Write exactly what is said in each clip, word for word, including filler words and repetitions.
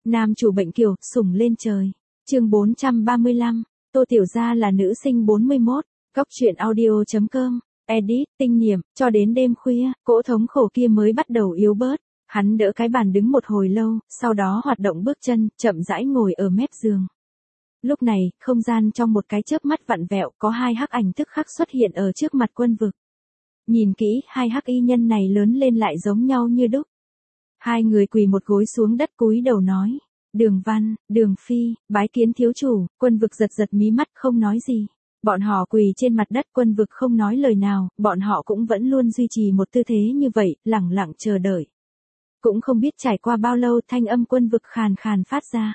Nam chủ bệnh kiều, sủng lên trời. Chương bốn trăm ba mươi lăm, Tô Tiểu Gia là nữ sinh bốn mươi mốt, Góc truyện audio chấm com, edit, tinh niệm, cho đến đêm khuya, cỗ thống khổ kia mới bắt đầu yếu bớt. Hắn đỡ cái bàn đứng một hồi lâu, sau đó hoạt động bước chân, chậm rãi ngồi ở mép giường. Lúc này, không gian trong một cái chớp mắt vặn vẹo, có hai hắc ảnh tức khắc xuất hiện ở trước mặt Quân Vực. Nhìn kỹ, hai hắc y nhân này lớn lên lại giống nhau như đúc. Hai người quỳ một gối xuống đất cúi đầu nói. Đường Văn, Đường Phi, bái kiến thiếu chủ. Quân Vực giật giật mí mắt không nói gì. Bọn họ quỳ trên mặt đất, Quân Vực không nói lời nào, bọn họ cũng vẫn luôn duy trì một tư thế như vậy, lẳng lặng chờ đợi. Cũng không biết trải qua bao lâu, thanh âm Quân Vực khàn khàn phát ra.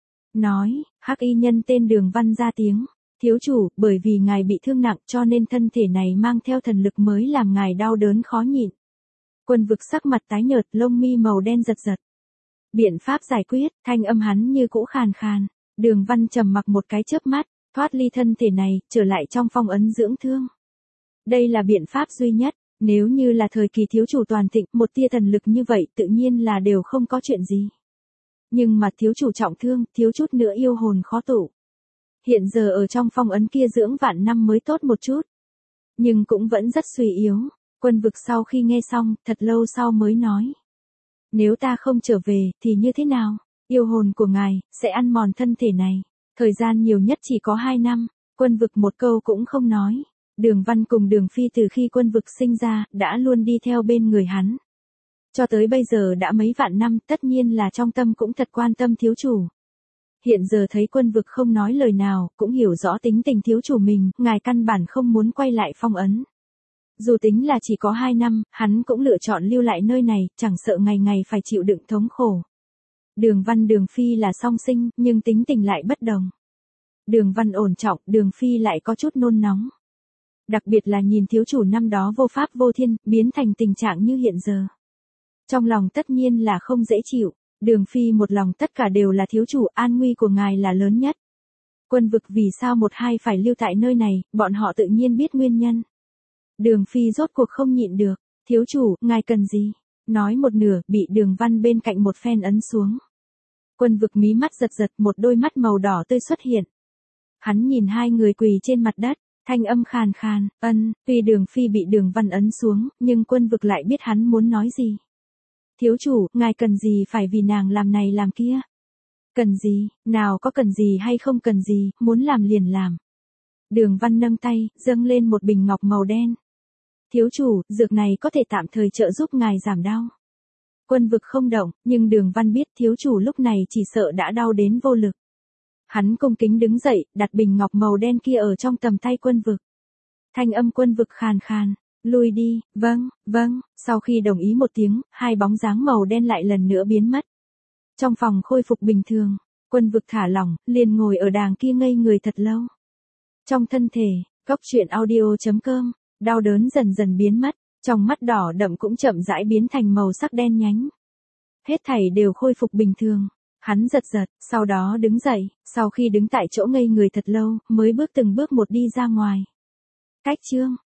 Nói, hắc y nhân tên Đường Văn ra tiếng. Thiếu chủ, bởi vì ngài bị thương nặng cho nên thân thể này mang theo thần lực mới làm ngài đau đớn khó nhịn. Quân Vực sắc mặt tái nhợt, lông mi màu đen giật giật. Biện pháp giải quyết, thanh âm hắn như cũ khàn khàn. Đường Văn trầm mặc một cái chớp mắt, thoát ly thân thể này, trở lại trong phong ấn dưỡng thương. Đây là biện pháp duy nhất, nếu như là thời kỳ thiếu chủ toàn thịnh, một tia thần lực như vậy tự nhiên là đều không có chuyện gì. Nhưng mà thiếu chủ trọng thương, thiếu chút nữa yêu hồn khó tụ. Hiện giờ ở trong phong ấn kia dưỡng vạn năm mới tốt một chút. Nhưng cũng vẫn rất suy yếu. Quân Vực sau khi nghe xong, thật lâu sau mới nói. Nếu ta không trở về, thì như thế nào? Yêu hồn của ngài, sẽ ăn mòn thân thể này. Thời gian nhiều nhất chỉ có hai năm. Quân Vực một câu cũng không nói. Đường Văn cùng Đường Phi từ khi Quân Vực sinh ra, đã luôn đi theo bên người hắn. Cho tới bây giờ đã mấy vạn năm, tất nhiên là trong tâm cũng thật quan tâm thiếu chủ. Hiện giờ thấy Quân Vực không nói lời nào, cũng hiểu rõ tính tình thiếu chủ mình, ngài căn bản không muốn quay lại phong ấn. Dù tính là chỉ có hai năm, hắn cũng lựa chọn lưu lại nơi này, chẳng sợ ngày ngày phải chịu đựng thống khổ. Đường Văn Đường Phi là song sinh, nhưng tính tình lại bất đồng. Đường Văn ổn trọng, Đường Phi lại có chút nôn nóng. Đặc biệt là nhìn thiếu chủ năm đó vô pháp vô thiên, biến thành tình trạng như hiện giờ. Trong lòng tất nhiên là không dễ chịu. Đường Phi một lòng tất cả đều là thiếu chủ, an nguy của ngài là lớn nhất. Quân Vực vì sao một hai phải lưu tại nơi này, bọn họ tự nhiên biết nguyên nhân. Đường Phi rốt cuộc không nhịn được. Thiếu chủ, ngài cần gì? Nói một nửa, bị Đường Văn bên cạnh một phen ấn xuống. Quân Vực mí mắt giật giật, một đôi mắt màu đỏ tươi xuất hiện. Hắn nhìn hai người quỳ trên mặt đất, thanh âm khàn khàn, ân, tuy Đường Phi bị Đường Văn ấn xuống, nhưng Quân Vực lại biết hắn muốn nói gì. Thiếu chủ, ngài cần gì phải vì nàng làm này làm kia? Cần gì, nào có cần gì hay không cần gì, muốn làm liền làm. Đường Văn nâng tay, dâng lên một bình ngọc màu đen. Thiếu chủ, dược này có thể tạm thời trợ giúp ngài giảm đau. Quân Vực không động, nhưng Đường Văn biết thiếu chủ lúc này chỉ sợ đã đau đến vô lực. Hắn cung kính đứng dậy, đặt bình ngọc màu đen kia ở trong tầm tay Quân Vực. Thanh âm Quân Vực khàn khàn. Lui đi, vâng, vâng, sau khi đồng ý một tiếng, hai bóng dáng màu đen lại lần nữa biến mất. Trong phòng khôi phục bình thường, Quân Vực thả lỏng, liền ngồi ở đàng kia ngây người thật lâu. Trong thân thể, Góc truyện audio chấm com, đau đớn dần dần biến mất, trong mắt đỏ đậm cũng chậm rãi biến thành màu sắc đen nhánh. Hết thảy đều khôi phục bình thường. Hắn giật giật, sau đó đứng dậy, sau khi đứng tại chỗ ngây người thật lâu, mới bước từng bước một đi ra ngoài. Cách chương